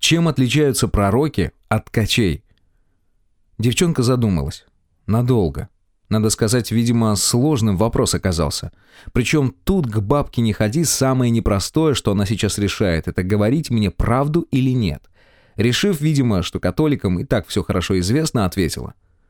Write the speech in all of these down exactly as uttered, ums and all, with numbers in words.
Чем отличаются пророки от ткачей? Девчонка задумалась. Надолго. Надо сказать, видимо, сложным вопрос оказался. Причем тут к бабке не ходи, самое непростое, что она сейчас решает, это говорить мне правду или нет. Решив, видимо, что католикам и так все хорошо известно, ответила.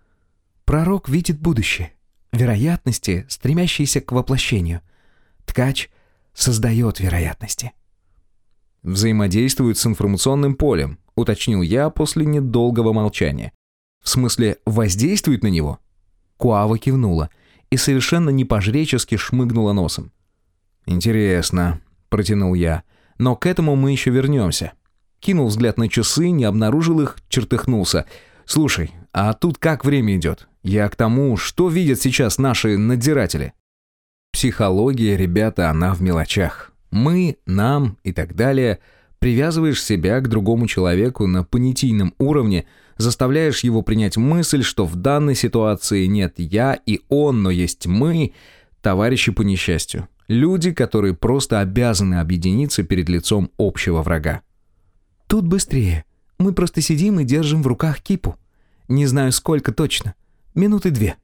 Пророк видит будущее, вероятности, стремящиеся к воплощению. Ткач создает вероятности. Взаимодействует с информационным полем, уточнил я после недолгого молчания. В смысле, воздействует на него? Куава кивнула и совершенно не по-жречески шмыгнула носом. «Интересно», — протянул я, — «но к этому мы еще вернемся». Кинул взгляд на часы, не обнаружил их, чертыхнулся. «Слушай, а тут как время идет? Я к тому, что видят сейчас наши надзиратели?» Психология, ребята, она в мелочах. Мы, нам и так далее. Привязываешь себя к другому человеку на понятийном уровне, заставляешь его принять мысль, что в данной ситуации нет я и он, но есть мы, товарищи по несчастью. Люди, которые просто обязаны объединиться перед лицом общего врага. Тут быстрее. Мы просто сидим и держим в руках кипу. Не знаю, сколько точно. Минуты две.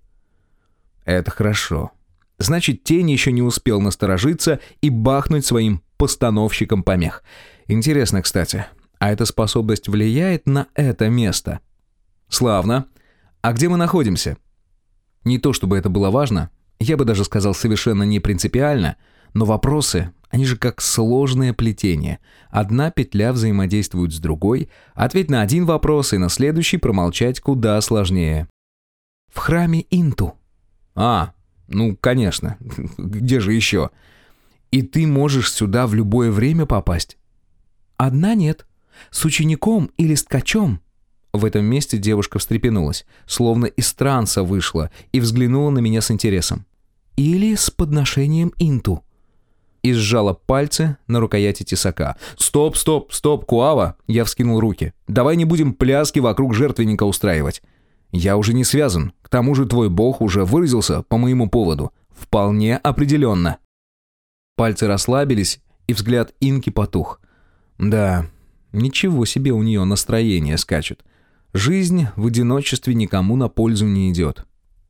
Это хорошо. Значит, тень еще не успел насторожиться и бахнуть своим постановщиком помех. Интересно, кстати, а эта способность влияет на это место? Славно. А где мы находимся? Не то чтобы это было важно, я бы даже сказал совершенно не принципиально, но вопросы, они же как сложное плетение. Одна петля взаимодействует с другой, ответь на один вопрос и на следующий промолчать куда сложнее. В храме Инту. А, ну, конечно. Где же еще? И ты можешь сюда в любое время попасть? Одна нет. С учеником или с ткачом. В этом месте девушка встрепенулась, словно из транса вышла, и взглянула на меня с интересом. Или с подношением Инту. И сжала пальцы на рукояти тесака. «Стоп, стоп, стоп, Куава!» Я вскинул руки. «Давай не будем пляски вокруг жертвенника устраивать. Я уже не связан. К тому же твой бог уже выразился по моему поводу. Вполне определенно». Пальцы расслабились, и взгляд Инки потух. Да, ничего себе у нее настроение скачет. Жизнь в одиночестве никому на пользу не идет.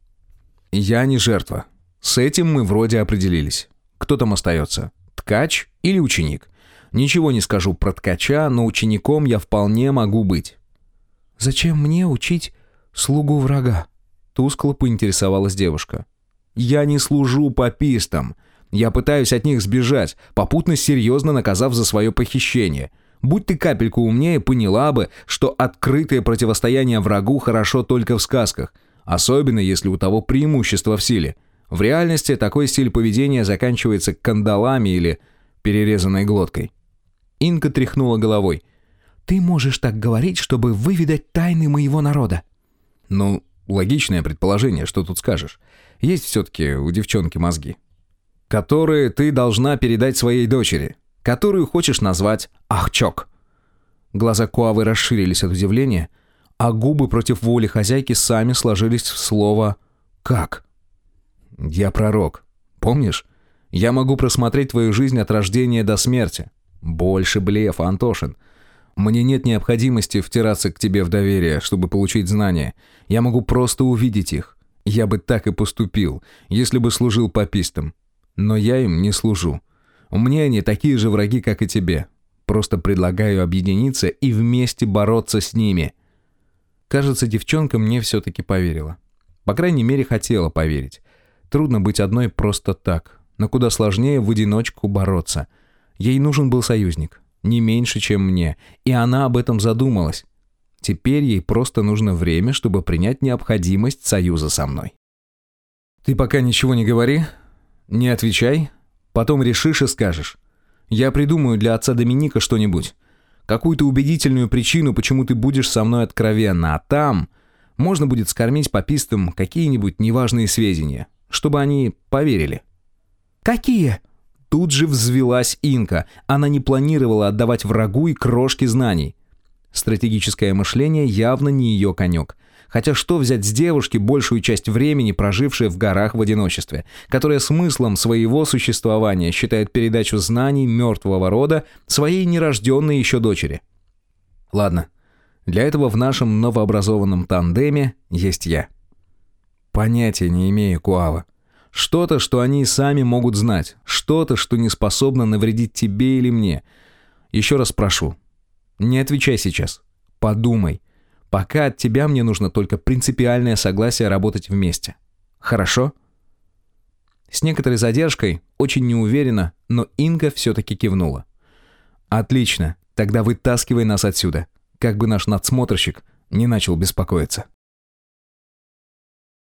Я не жертва. С этим мы вроде определились. Кто там остается? Ткач или ученик? Ничего не скажу про ткача, но учеником я вполне могу быть. «Зачем мне учить слугу врага?» Тускло поинтересовалась девушка. «Я не служу папистам. Я пытаюсь от них сбежать, попутно серьезно наказав за свое похищение. Будь ты капельку умнее, поняла бы, что открытое противостояние врагу хорошо только в сказках, особенно если у того преимущество в силе. В реальности такой стиль поведения заканчивается кандалами или перерезанной глоткой». Инка тряхнула головой. «Ты можешь так говорить, чтобы выведать тайны моего народа». «Ну, логичное предположение, что тут скажешь. Есть все-таки у девчонки мозги. Которые ты должна передать своей дочери, которую хочешь назвать Ахчок». Глаза Куавы расширились от удивления, а губы против воли хозяйки сами сложились в слово «как». «Я пророк. Помнишь? Я могу просмотреть твою жизнь от рождения до смерти. Больше блефа, Антошин. Мне нет необходимости втираться к тебе в доверие, чтобы получить знания. Я могу просто увидеть их. Я бы так и поступил, если бы служил папистам. Но я им не служу. Мне они такие же враги, как и тебе. Просто предлагаю объединиться и вместе бороться с ними». Кажется, девчонка мне все-таки поверила. По крайней мере, хотела поверить. Трудно быть одной просто так, но куда сложнее в одиночку бороться. Ей нужен был союзник, не меньше, чем мне, и она об этом задумалась. Теперь ей просто нужно время, чтобы принять необходимость союза со мной. «Ты пока ничего не говори, не отвечай, потом решишь и скажешь. Я придумаю для отца Доминика что-нибудь, какую-то убедительную причину, почему ты будешь со мной откровенна, а там можно будет скормить папистам какие-нибудь неважные сведения, чтобы они поверили». «Какие?» Тут же взвилась Инка. Она не планировала отдавать врагу и крошки знаний. Стратегическое мышление явно не ее конек. Хотя что взять с девушки, большую часть времени прожившей в горах в одиночестве, которая смыслом своего существования считает передачу знаний мертвого рода своей нерожденной еще дочери? Ладно. Для этого в нашем новообразованном тандеме есть я. Понятия не имею, Куава. Что-то, что они сами могут знать. Что-то, что не способно навредить тебе или мне. Еще раз прошу. Не отвечай сейчас. Подумай. Пока от тебя мне нужно только принципиальное согласие работать вместе. Хорошо? С некоторой задержкой, очень неуверенно, но Инга все-таки кивнула. Отлично. Тогда вытаскивай нас отсюда. Как бы наш надсмотрщик не начал беспокоиться.